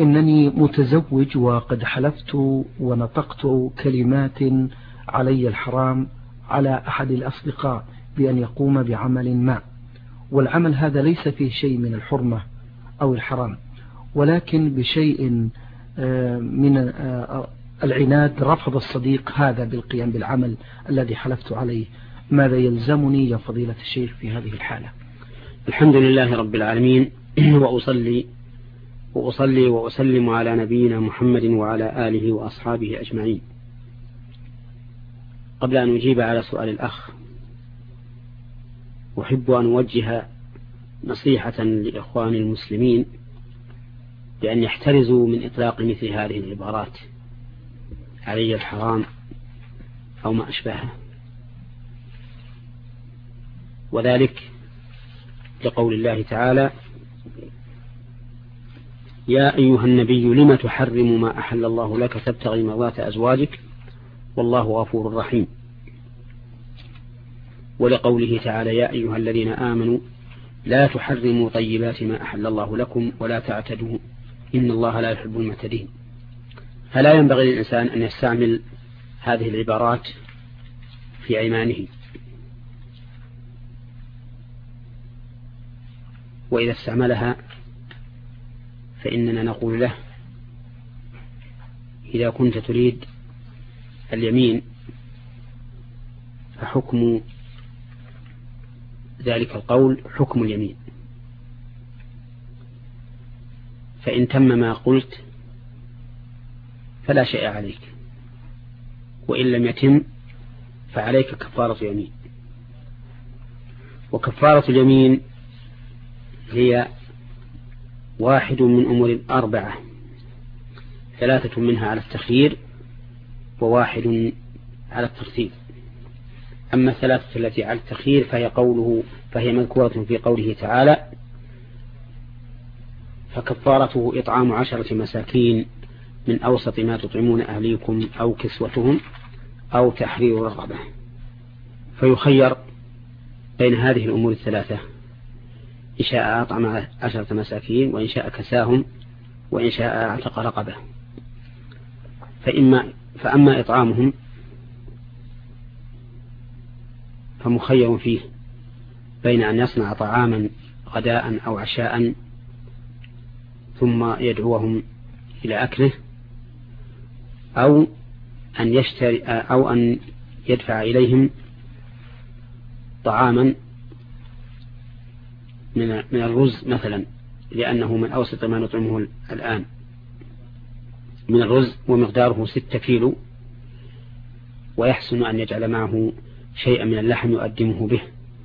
إنني متزوج وقد حلفت ونطقت كلمات علي الحرام على أحد الأصدقاء بأن يقوم بعمل ما، والعمل هذا ليس فيه شيء من الحرمة أو الحرام، ولكن بشيء من العناد رفض الصديق هذا بالقيام بالعمل الذي حلفت عليه. ماذا يلزمني يا فضيلة الشيخ في هذه الحالة؟ الحمد لله رب العالمين، وأصلي وأسلم على نبينا محمد وعلى آله وأصحابه أجمعين. قبل أن أجيب على سؤال الأخ، أحب أن أوجه نصيحة لإخواني المسلمين بأن يحترزوا من إطلاق مثل هذه العبارات علي الحرام أو ما أشبهه، وذلك لقول الله تعالى: يا أيها النبي لم تحرم ما أحل الله لك تبتغي مرضات أزواجك والله غفور رحيم. ولقوله تعالى: يا أيها الذين آمنوا لا تحرموا طيبات ما أحل الله لكم ولا تعتدوا إن الله لا يحب المعتدين. فلا ينبغي للإنسان أن يستعمل هذه العبارات في أيمانه، وإذا استعملها فإننا نقول له: إذا كنت تريد اليمين فحكم ذلك القول حكم اليمين، فإن تم ما قلت فلا شيء عليك، وإن لم يتم فعليك كفارة يمين. وكفارة اليمين هي واحد من أمور 4، 3 منها على التخيير وواحد على الترتيب. أما 3 التي على التخيير فهي مذكورة في قوله تعالى: فكفارته إطعام 10 مساكين من أوسط ما تطعمون أهليكم أو كسوتهم أو تحرير رقبة. فيخير بين هذه الأمور 3، إن شاء أطعم 10 مساكين، وإن شاء كساهم، وإن شاء اعتق رقبة. فأما إطعامهم فمخير فيه بين أن يصنع طعاما غداء أو عشاء ثم يدعوهم إلى أكله، أو أن يدفع إليهم طعاما من الرز مثلا، لأنه من أوسط ما نطعمه الآن من الرز، ومقداره 6 كيلو، ويحسن أن يجعل معه شيئا من اللحم يقدمه به.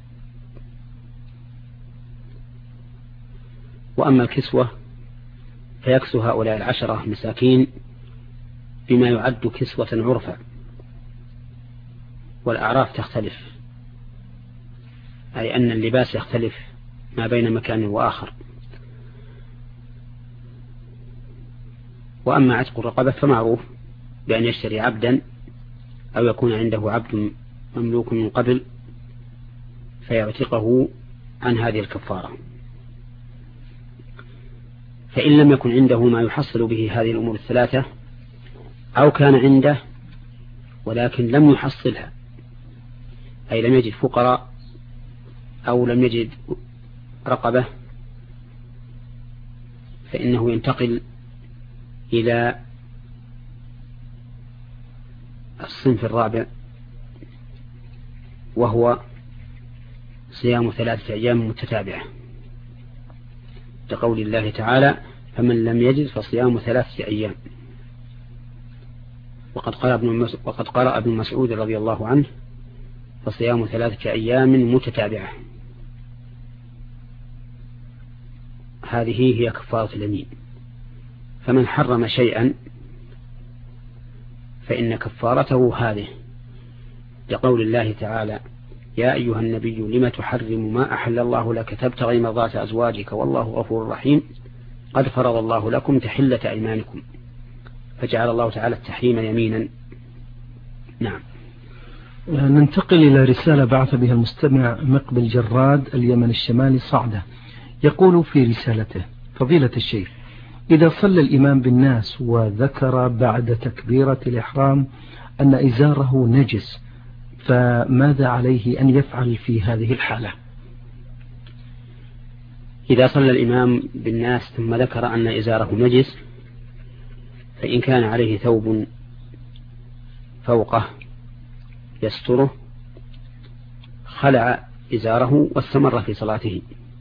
وأما الكسوة فيكسو هؤلاء 10 مساكين بما يعد كسوة عرفا، والأعراف تختلف، أي أن اللباس يختلف ما بين مكان وآخر. وأما عتق الرقبة فمعروف بأن يشتري عبدا أو يكون عنده عبد مملوك من قبل فيعتقه عن هذه الكفارة. فإن لم يكن عنده ما يحصل به هذه الأمور 3، أو كان عنده ولكن لم يحصلها، أي لم يجد فقراء أو لم يجد رقبة، فإنه ينتقل إلى الصنف الرابع، وهو صيام 3 أيام متتابعة، لقول الله تعالى: فمن لم يجد فصيام 3 أيام. وقد قرأ ابن مسعود رضي الله عنه: فصيام 3 أيام متتابعة. هذه هي كفارة اليمين. فمن حرم شيئا فإن كفارته هذه، لقول الله تعالى: يا أيها النبي لم تحرم ما أحل الله لك تبتغي مرضات أزواجك والله غفور رحيم قد فرض الله لكم تحلة أيمانكم. فجعل الله تعالى التحريم يمينا. نعم. ننتقل إلى رسالة بعث بها المستمع مقبل جراد، اليمن الشمالي، صعدة. يقول في رسالته: فضيلة الشيخ، إذا صلى الإمام بالناس وذكر بعد تكبيرة الإحرام أن إزاره نجس، فماذا عليه أن يفعل في هذه الحالة؟ إذا صلى الإمام بالناس ثم ذكر أن إزاره نجس، فإن كان عليه ثوب فوقه يستره خلع إزاره واستمر في صلاته،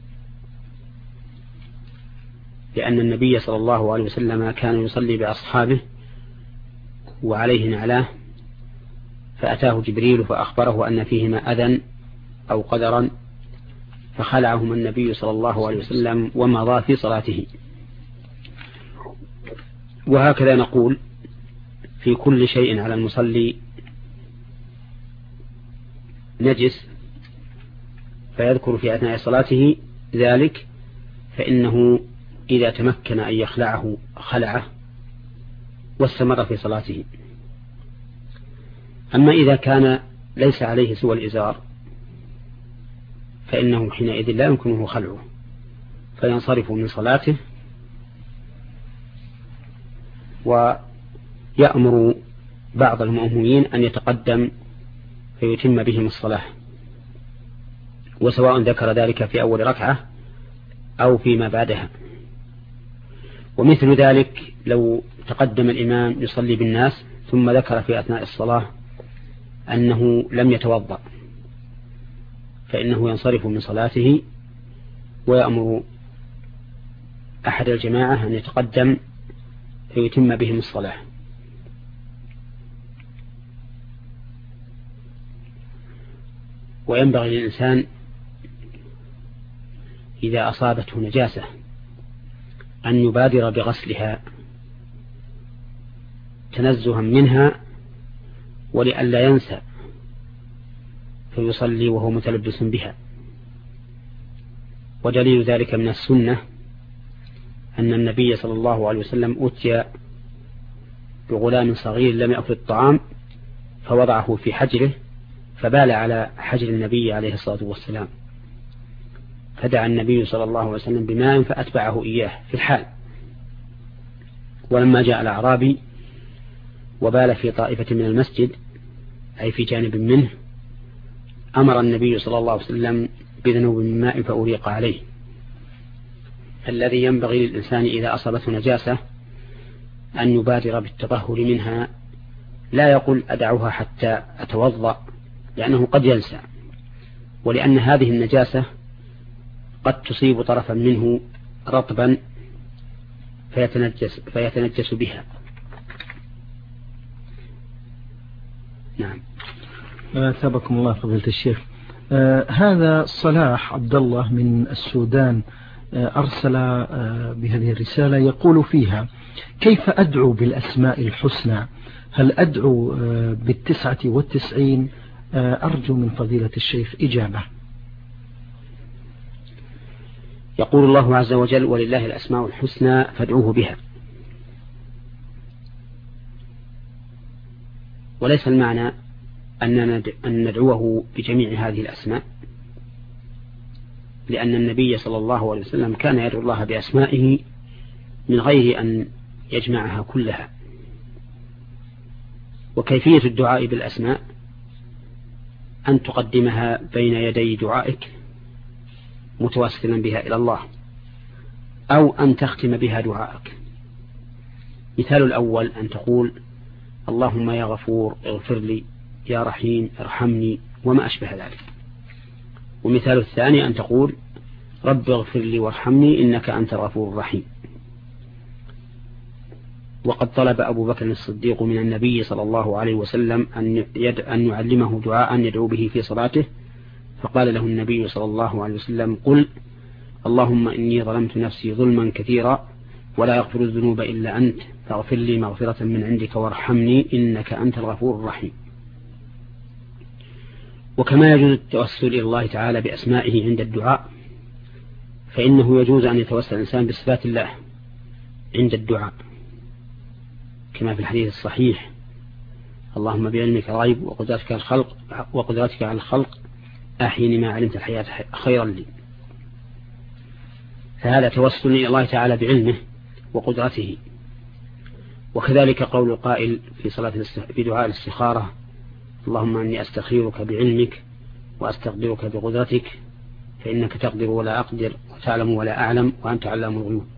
لأن النبي صلى الله عليه وسلم كان يصلي بأصحابه وعليه نعلاه، فأتاه جبريل فأخبره أن فيهما أذى أو قدرا، فخلعهما النبي صلى الله عليه وسلم ومضى في صلاته. وهكذا نقول في كل شيء على المصلي نجس فيذكر في أثناء صلاته ذلك، فإنه إذا تمكن أن يخلعه خلعه واستمر في صلاته. أما إذا كان ليس عليه سوى الإزار فإنه حينئذ لا يمكنه خلعه، فينصرف من صلاته ويأمر بعض المأمومين أن يتقدم فيتم بهم الصلاة، وسواء ذكر ذلك في أول ركعة أو فيما بعدها. ومثل ذلك لو تقدم الإمام يصلي بالناس ثم ذكر في أثناء الصلاة أنه لم يتوضأ، فإنه ينصرف من صلاته ويأمر أحد الجماعة أن يتقدم فيتم بهم الصلاة. وينبغي للإنسان إذا أصابته نجاسة أن يبادر بغسلها تنزها منها ولئلا ينسى فيصلي وهو متلبس بها. ودليل ذلك من السنة أن النبي صلى الله عليه وسلم أتي بغلام صغير لم يأكل الطعام فوضعه في حجره فبال على حجر النبي عليه الصلاة والسلام، فدعا النبي صلى الله عليه وسلم بماء فأتبعه إياه في الحال. ولما جاء الأعرابي وبال في طائفة من المسجد أي في جانب منه أمر النبي صلى الله عليه وسلم بذنوب من ماء فأريق عليه. الذي ينبغي للإنسان إذا أصابته نجاسة أن يبادر بالتطهر منها، لا يقول أدعوها حتى أتوضأ، لأنه قد ينسى، ولأن هذه النجاسة قد تصيب طرفا منه رطبا فيتنجس بها. نعم. ثابكم الله فضيلة الشيخ. هذا صلاح عبد الله من السودان أرسل بهذه الرسالة يقول فيها: كيف أدعو بالأسماء الحسنى؟ هل أدعو ب99؟ أرجو من فضيلة الشيخ إجابة. يقول الله عز وجل: ولله الأسماء الحسنى فادعوه بها. وليس المعنى أن ندعوه بجميع هذه الأسماء، لأن النبي صلى الله عليه وسلم كان يدعو الله بأسمائه من غير أن يجمعها كلها. وكيفية الدعاء بالأسماء أن تقدمها بين يدي دعائك متوسلا بها إلى الله، أو أن تختم بها دعائك. مثال الأول أن تقول: اللهم يا غفور اغفر لي، يا رحيم ارحمني، وما أشبه ذلك. ومثال الثاني أن تقول: رب اغفر لي وارحمني إنك أنت الغفور الرحيم. وقد طلب أبو بكر الصديق من النبي صلى الله عليه وسلم أن يعلمه دعاء يدعو به في صلاته، فقال له النبي صلى الله عليه وسلم: قل اللهم إني ظلمت نفسي ظلما كثيرا ولا يغفر الذنوب إلا أنت فاغفر لي مغفرة من عندك وارحمني إنك أنت الغفور الرحيم. وكما يجوز التوسل إلى الله تعالى بأسمائه عند الدعاء، فإنه يجوز أن يتوسل الإنسان بصفات الله عند الدعاء، كما في الحديث الصحيح: اللهم بعلمك الغيب وقدرتك على الخلق أحيني ما علمت الحياة خيرا لي. فهذا توسل إلى الله تعالى بعلمه وقدرته. وكذلك قول القائل في دعاء الاستخارة: اللهم إني أستخيرك بعلمك وأستقدرك بقدرتك فإنك تقدر ولا أقدر وتعلم ولا أعلم وأنت علام الغيوب.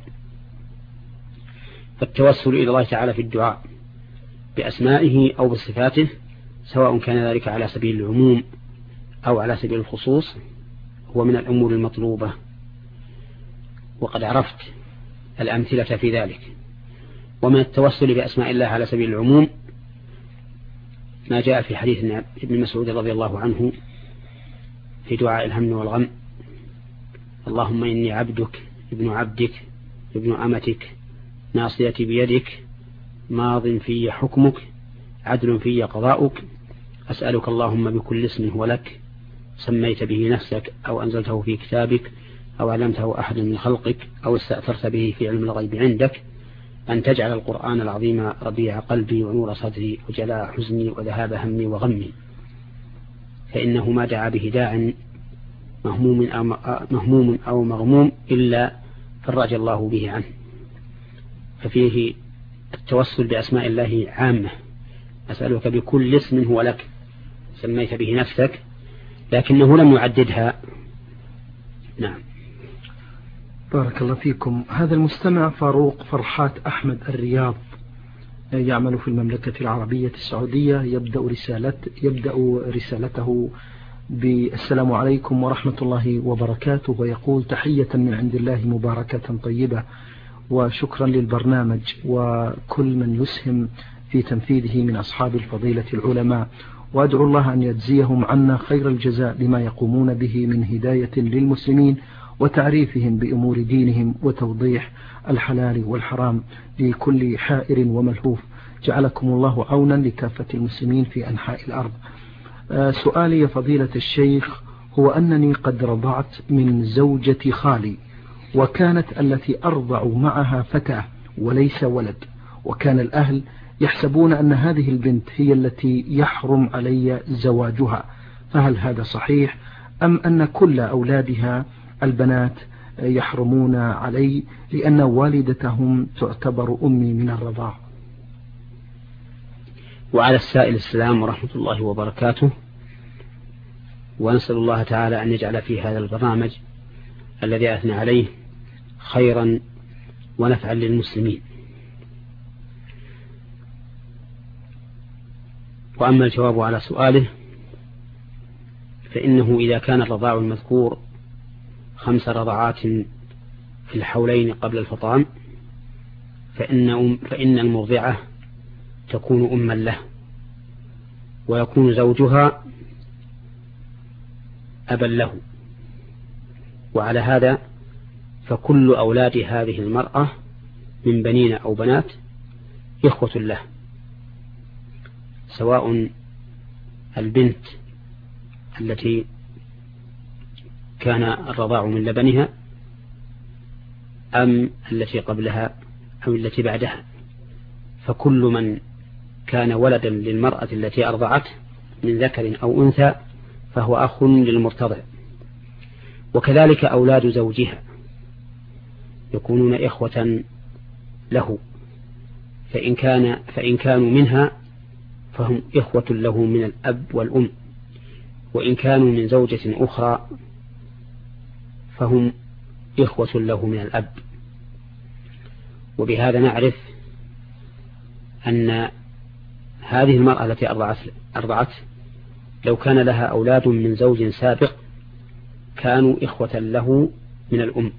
فالتوسل إلى الله تعالى في الدعاء بأسمائه أو بصفاته، سواء كان ذلك على سبيل العموم أو على سبيل الخصوص، هو من الأمور المطلوبة، وقد عرفت الأمثلة في ذلك. ومن التوسل بأسماء الله على سبيل العموم ما جاء في حديث ابن مسعود رضي الله عنه في دعاء الهم والغم: اللهم إني عبدك ابن عبدك ابن أمتك ناصيتي بيدك ماض في حكمك عدل في قضاؤك أسألك اللهم بكل اسم هو لك سميت به نفسك أو أنزلته في كتابك أو علمته أحد من خلقك أو استأثرت به في علم الغيب عندك أن تجعل القرآن العظيم ربيع قلبي ونور صدري وجلاء حزني وذهاب همي وغمي، فإنه ما دعا به داع مهموم أو مغموم إلا فرج الله به عنه. ففيه التوسل بأسماء الله عامة: أسألك بكل اسم هو لك سميت به نفسك، لكنه لم يعددها. نعم. بارك الله فيكم. هذا المستمع فاروق فرحات أحمد الرياض يعمل في المملكة العربية السعودية، يبدأ رسالته بالسلام عليكم ورحمة الله وبركاته، ويقول: تحية من عند الله مباركة طيبة، وشكرا للبرنامج وكل من يسهم في تنفيذه من أصحاب الفضيلة العلماء، وأدعو الله أن يجزيهم عنا خير الجزاء لما يقومون به من هداية للمسلمين وتعريفهم بأمور دينهم وتوضيح الحلال والحرام لكل حائر وملهوف. جعلكم الله عونا لكافة المسلمين في أنحاء الأرض. سؤالي يا فضيلة الشيخ هو أنني قد رضعت من زوجة خالي، وكانت التي أرضع معها فتاة وليس ولد، وكان الأهل يحسبون أن هذه البنت هي التي يحرم علي زواجها، فهل هذا صحيح أم أن كل أولادها البنات يحرمون علي لأن والدتهم تعتبر أمي من الرضاع؟ وعلى السائل السلام ورحمة الله وبركاته، ونسأل الله تعالى أن يجعل في هذا البرنامج الذي أثنى عليه خيرا ونفعا للمسلمين. وأما الجواب على سؤاله فإنه إذا كان الرضاع المذكور 5 رضعات في الحولين قبل الفطام فإن المرضعة تكون أما له، ويكون زوجها أبا له، وعلى هذا فكل أولاد هذه المرأة من بنين أو بنات إخوة له، سواء البنت التي كان الرضاع من لبنها أم التي قبلها أو التي بعدها، فكل من كان ولدا للمرأة التي أرضعته من ذكر أو أنثى فهو أخ للمرتضع. وكذلك أولاد زوجها يكونون إخوة له، فإن كانوا منها فهم إخوة له من الأب والأم، وإن كانوا من زوجة أخرى فهم إخوة له من الأب. وبهذا نعرف أن هذه المرأة التي أرضعت لو كان لها أولاد من زوج سابق كانوا إخوة له من الأم،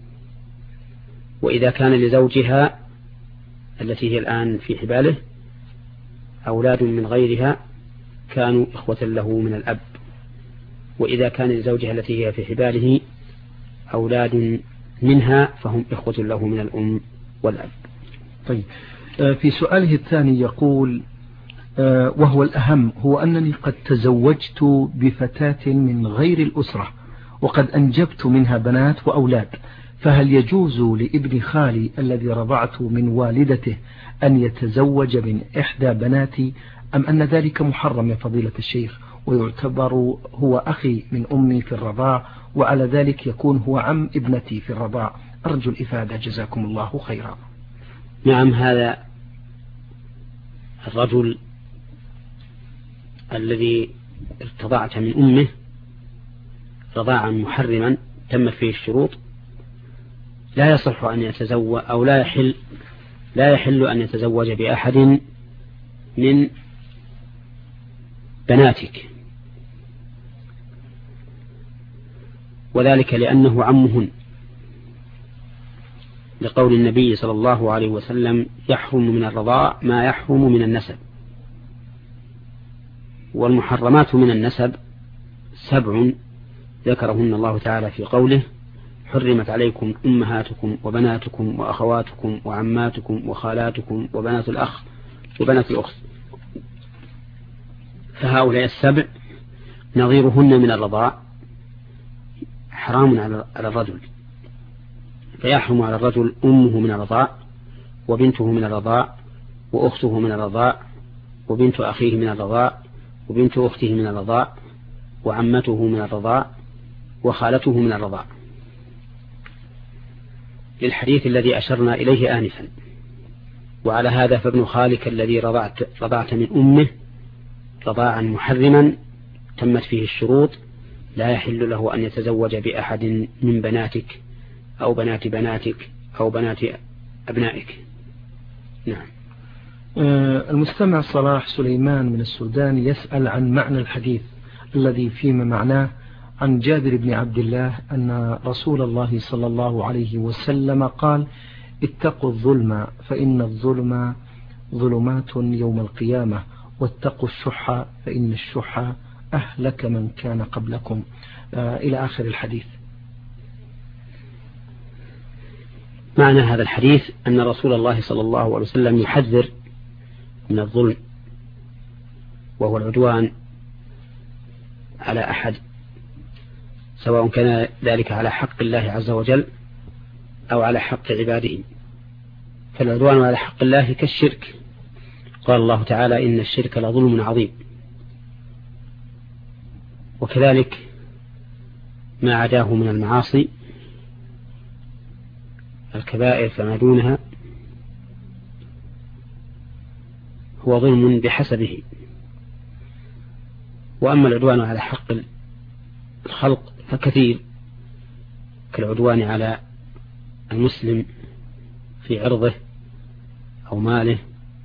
وإذا كان لزوجها التي هي الآن في حباله أولاد من غيرها كانوا إخوة له من الأب، وإذا كان لزوجها التي هي في حباله أولاد منها فهم إخوة له من الأم والأب. طيب، في سؤاله الثاني يقول: وهو الأهم هو أنني قد تزوجت بفتاة من غير الأسرة وقد أنجبت منها بنات وأولاد، فهل يجوز لابن خالي الذي رضعت من والدته أن يتزوج من إحدى بناتي أم أن ذلك محرم يا فضيلة الشيخ، ويعتبر هو أخي من أمي في الرضاع، وعلى ذلك يكون هو عم ابنتي في الرضاع؟ أرجو الإفادة جزاكم الله خيرا. نعم، هذا الرجل الذي ارتضعت من أمه رضاعا محرما تمت فيه الشروط لا يصح أن يتزوج أو لا يحل أن يتزوج بأحد من بناتك، وذلك لأنه عمهن، لقول النبي صلى الله عليه وسلم: يحرم من الرضاع ما يحرم من النسب. والمحرمات من النسب 7 ذكرهن الله تعالى في قوله: حرمت عليكم أمهاتكم وبناتكم وأخواتكم وعماتكم وخالاتكم وبنات الأخ وبنات الأخت. فهؤلاء 7 نظيرهن من الرضاع حرام على الرجل، فيحرم على الرجل أمه من الرضاع وبنته من الرضاع وأخته من الرضاع وبنت أخيه من الرضاع وبنت أخته من الرضاع وعمته من الرضاع وخالته من الرضاع، للحديث الذي أشرنا إليه آنفا. وعلى هذا فابن خالك الذي رضعت من أمه رضاعا محرما تمت فيه الشروط لا يحل له أن يتزوج بأحد من بناتك أو بنات بناتك أو بنات أبنائك. نعم. المستمع صلاح سليمان من السودان يسأل عن معنى الحديث الذي فيما معناه عن جابر بن عبد الله أن رسول الله صلى الله عليه وسلم قال: اتقوا الظلم فإن الظلم ظلمات يوم القيامة، واتقوا الشح فإن الشح أهلك من كان قبلكم، إلى آخر الحديث. معنى هذا الحديث أن رسول الله صلى الله عليه وسلم يحذر من الظلم، وهو العدوان على أحد، سواء كان ذلك على حق الله عز وجل أو على حق عباده. فالعدوان على حق الله كالشرك، قال الله تعالى: إن الشرك لظلم عظيم. وكذلك ما عداه من المعاصي الكبائر فما دونها هو ظلم بحسبه. وأما العدوان على حق الخلق فكثير، كالعدوان على المسلم في عرضه أو ماله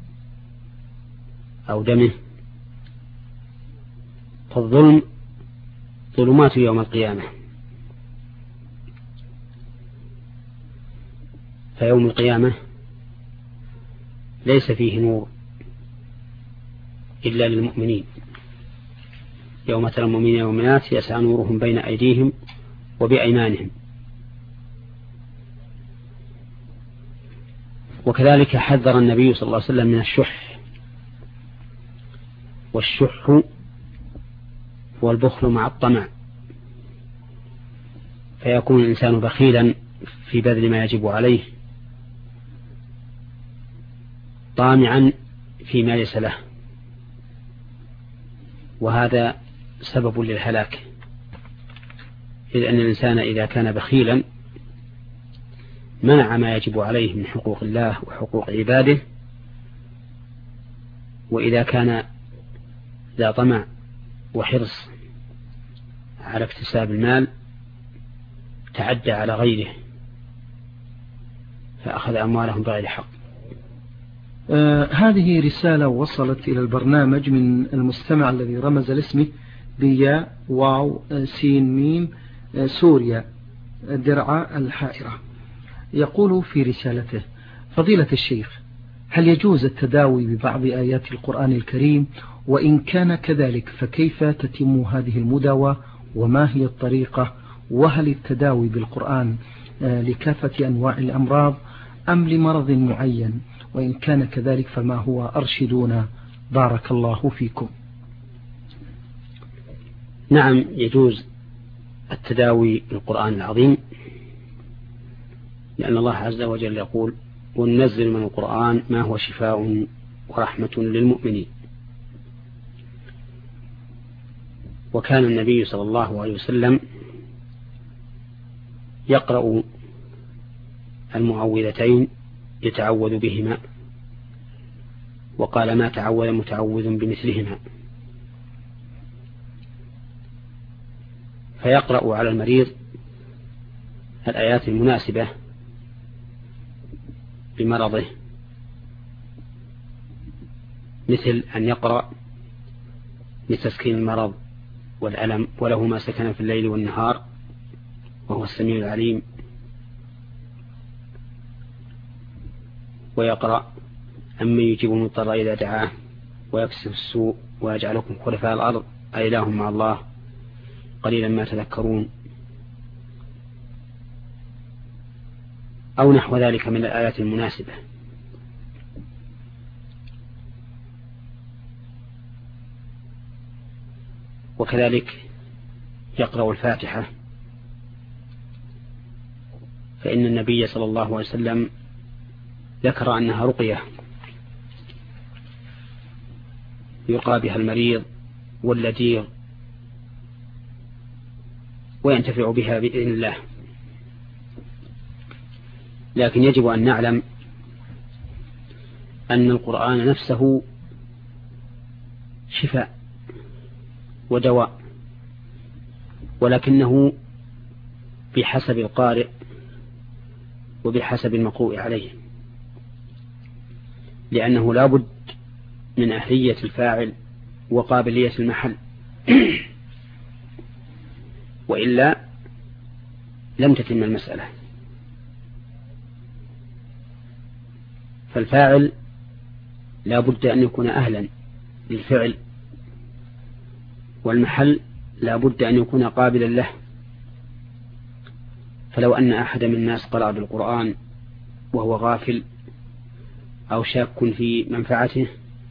أو دمه. فالظلم ظلمات يوم القيامة، فيوم القيامة ليس فيه نور إلا للمؤمنين. يوم ترى المؤمنين والمؤمنات يسعى نورهم بين أيديهم وبأيمانهم. وكذلك حذر النبي صلى الله عليه وسلم من الشح، والشح هو البخل مع الطمع، فيكون الإنسان بخيلا في بذل ما يجب عليه طامعا فيما ليس له، وهذا سبب للهلاك. إذ أن الإنسان إذا كان بخيلا منع ما يجب عليه من حقوق الله وحقوق عباده، وإذا كان ذا طمع وحرص على اكتساب المال تعدى على غيره فأخذ أموالهم بغير حق. هذه رسالة وصلت إلى البرنامج من المستمع الذي رمز لاسمه بيا واو سين ميم سوريا درعا الحائرة. يقول في رسالته: فضيلة الشيخ، هل يجوز التداوي ببعض آيات القرآن الكريم؟ وإن كان كذلك فكيف تتم هذه المداوى وما هي الطريقة؟ وهل التداوي بالقرآن لكافة أنواع الأمراض أم لمرض معين؟ وإن كان كذلك فما هو؟ أرشدونا بارك الله فيكم. نعم، يجوز التداوي بالقرآن العظيم، لأن الله عز وجل يقول: وننزل من القرآن ما هو شفاء ورحمة للمؤمنين. وكان النبي صلى الله عليه وسلم يقرأ المعوذتين يتعوذ بهما، وقال ما تعوذ متعوذ بمثلهما. فيقرأ على المريض الآيات المناسبة بمرضه، مثل أن يقرأ لتسكين المرض والألم، وله ما سكن في الليل والنهار وهو السميع العليم. ويقرأ أمن يجيب المضطر إذا دعاه ويكشف السوء ويجعلكم خلفاء الأرض أإله مع الله قليلا ما تذكرون، أو نحو ذلك من الآيات المناسبة. وكذلك يقرأ الفاتحة، فإن النبي صلى الله عليه وسلم ذكر أنها رقية يرقى بها المريض واللديغ وينتفع بها بإذن الله. لكن يجب أن نعلم أن القرآن نفسه شفاء ودواء، ولكنه بحسب القارئ وبحسب المقروء عليه، لأنه لا بد من أهلية الفاعل وقابلية المحل، وإلا لم تتم المسألة. فالفاعل لا بد أن يكون أهلا للفعل، والمحل لا بد أن يكون قابلا له. فلو أن أحد من الناس قرأ بالقرآن وهو غافل أو شاك في منفعته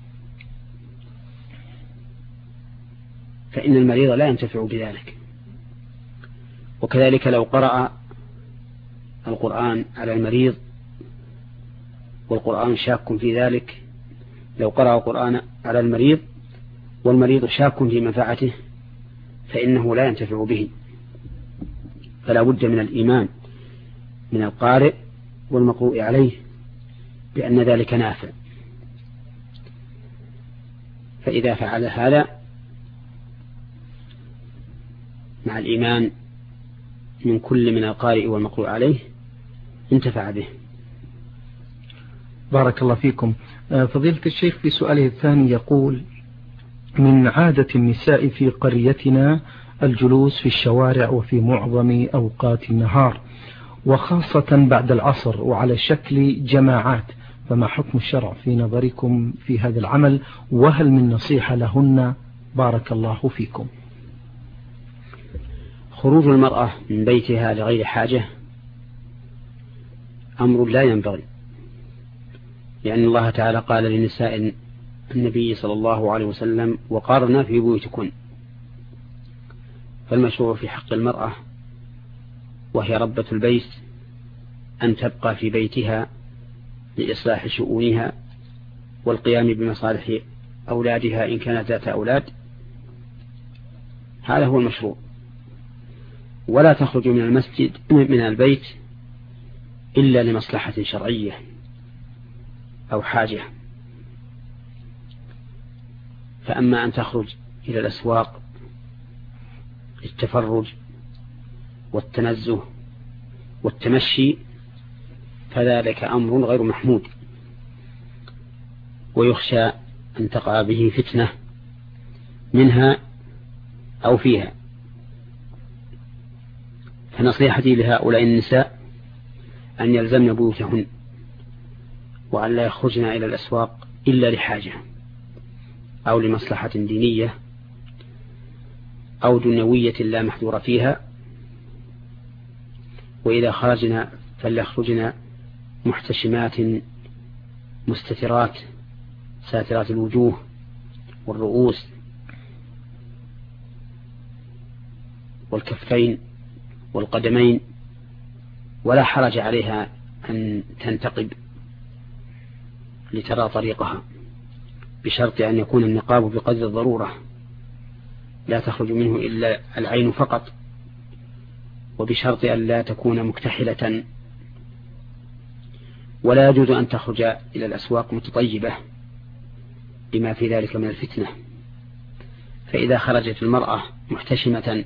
فإن المريض لا ينتفع بذلك. وكذلك لو قرأ القرآن على المريض والقرآن شاك في ذلك، لو قرأ القرآن على المريض والمريض شاك في منفعته فإنه لا ينتفع به. فلا بد من الإيمان من القارئ والمقروء عليه بأن ذلك نافع. فإذا فعل هذا مع الإيمان من كل من القارئ والمقروء عليه انتفع به. بارك الله فيكم. فضيلة الشيخ في سؤاله الثاني يقول: من عادة النساء في قريتنا الجلوس في الشوارع وفي معظم أوقات النهار، وخاصة بعد العصر، وعلى شكل جماعات، فما حكم الشرع في نظركم في هذا العمل، وهل من نصيحة لهن؟ بارك الله فيكم. خروج المرأة من بيتها لغير حاجة أمر لا ينبغي، لأن الله تعالى قال لنساء النبي صلى الله عليه وسلم: وقارنا في بيوتكن. فالمشروع في حق المرأة وهي ربة البيت أن تبقى في بيتها لإصلاح شؤونها والقيام بمصالح أولادها إن كانت ذات أولاد، هذا هو المشروع. ولا تخرج من المسجد من البيت إلا لمصلحة شرعية أو حاجة. فأما أن تخرج إلى الأسواق للتفرج والتنزه والتمشي فذلك أمر غير محمود، ويخشى أن تقع به فتنة منها أو فيها. فنصيحتي لهؤلاء النساء أن يلزمن بيوتهن، وأن لا يخرجن إلى الأسواق إلا لحاجة أو لمصلحة دينية أو دنيوية لا محذور فيها. وإذا خرجنا فليخرجن محتشمات مستترات ساترات الوجوه والرؤوس والكفين والقدمين، ولا حرج عليها أن تنتقب لترى طريقها، بشرط أن يكون النقاب بقدر الضرورة لا تخرج منه إلا العين فقط، وبشرط أن لا تكون مكتحلة ولا يجوز أن تخرج إلى الأسواق متطيبة بما في ذلك من الفتنة. فإذا خرجت المرأة محتشمة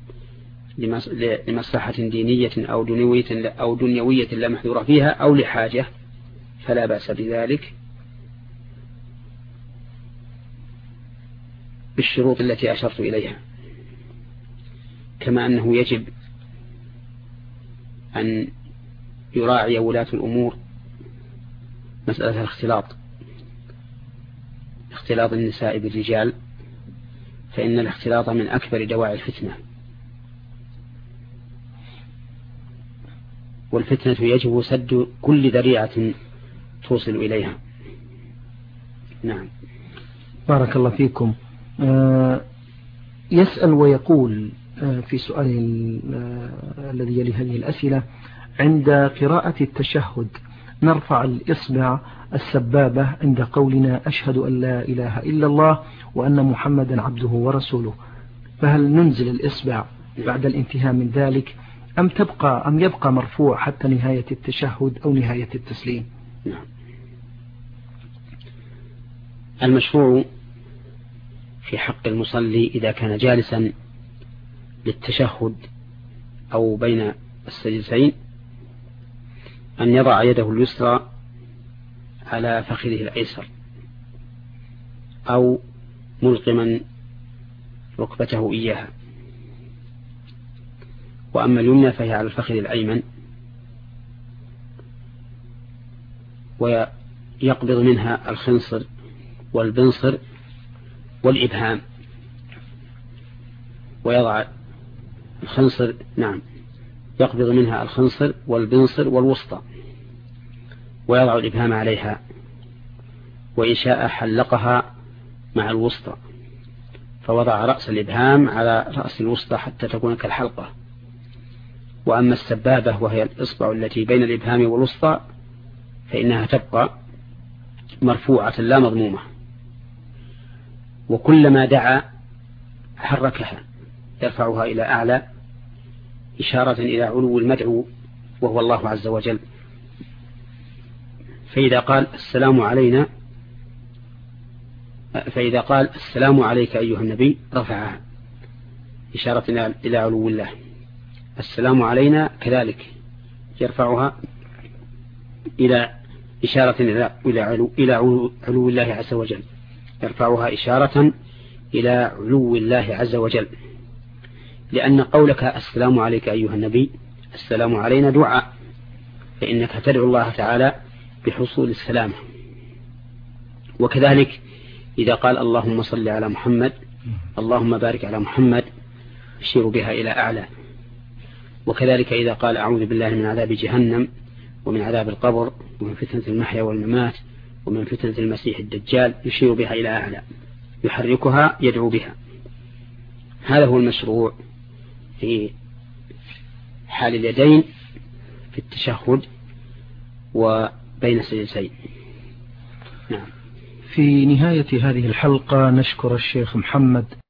لمصلحة دينية أو دنيوية لا محذور فيها أو لحاجة فلا بأس بذلك بالشروط التي أشرت إليها. كما أنه يجب أن يراعي ولاة الأمور مسألة اختلاط النساء بالرجال، فإن الاختلاط من أكبر دواعي الفتنة، والفتنة يجب سد كل ذريعة توصل إليها. نعم. بارك الله فيكم. يسأل ويقول في سؤاله الذي يلي هذه الأسئلة: عند قراءة التشهد نرفع الإصبع السبابة عند قولنا أشهد أن لا إله إلا الله وأن محمدا عبده ورسوله، فهل ننزل الإصبع بعد الانتهاء من ذلك أم يبقى مرفوع حتى نهاية التشهد أو نهاية التسليم؟ نعم. المشروع في حق المصلي إذا كان جالسا للتشهد أو بين السجدتين أن يضع يده اليسرى على فخذه الأيسر أو ملقما ركبته إياها، وأما اليمنى فهي على الفخذ الأيمن، ويقبض منها الخنصر والبنصر والإبهام، ويضع الخنصر يقبض منها الخنصر والبنصر والوسطى، ويضع الإبهام عليها، وإن شاء حلقها مع الوسطى، فوضع رأس الإبهام على رأس الوسطى حتى تكون كالحلقة. وأما السبابة وهي الإصبع التي بين الإبهام والوسطى فإنها تبقى مرفوعة لا مضمومة، وكلما دعا حركها يرفعها إلى أعلى إشارة إلى علو المدعو وهو الله عز وجل. فإذا قال السلام عليك أيها النبي رفعها إشارة إلى علو الله. السلام علينا كذلك يرفعها إلى إشارة إلى علو الله عز وجل، يرفعها إشارة إلى علو الله عز وجل، لأن قولك السلام عليك أيها النبي السلام علينا دعاء، فإنك تدعو الله تعالى بحصول السلامة. وكذلك إذا قال اللهم صل على محمد اللهم بارك على محمد يشير بها إلى أعلى. وكذلك إذا قال أعوذ بالله من عذاب جهنم ومن عذاب القبر ومن فتنة المحيا والممات ومن فتنة المسيح الدجال يشير بها إلى أعلى، يحركها يدعو بها. هذا هو المشروع في حال اليدين في التشهد وبين السجدتين. نعم. في نهاية هذه الحلقة نشكر الشيخ محمد